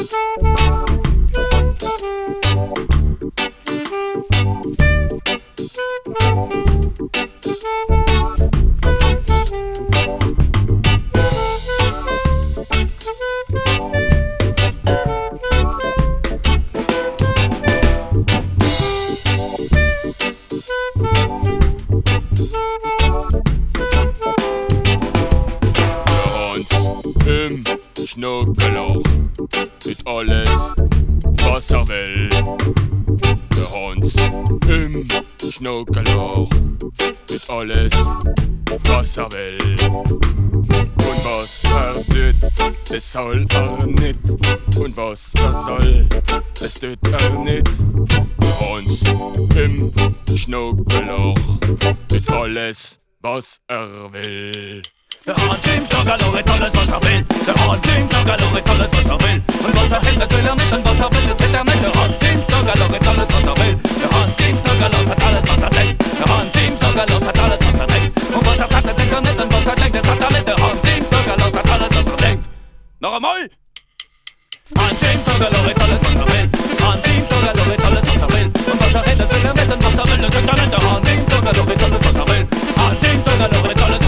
Im Schnuckeloch mit alles, was er will. Der Hans im Schnuckeloch mit alles, was er will. Und was er tut, das soll er nicht. Und was er soll, das tut er nicht. Der Hans im Schnuckeloch mit alles, was er will. Der Hans im Schnuckeloch mit alles, was er will. Der Hans im Schnuckeloch mit alles, was er will. Und was er hält, das will er mit. Und was er will, das hält er mit. Der Hans im Schnuckeloch mit alles, was er will. Der Hans im Schnuckeloch hat alles, was er denkt. Der Hans im Schnuckeloch hat alles, was er denkt. Und was er sagt, das denkt er mit. Und was er denkt, das hat er mit. Der Hans im Schnuckeloch hat alles, was er denkt. Noch einmal! Hans im Schnuckeloch mit alles, was er will. Hans im Schnuckeloch mit alles, was er will. Und was er hält, das will er mit. Und was er will, das hält er mit. Der Hans im Schnuckeloch mit alles, was er will. Hans im Schnuckeloch mit alles,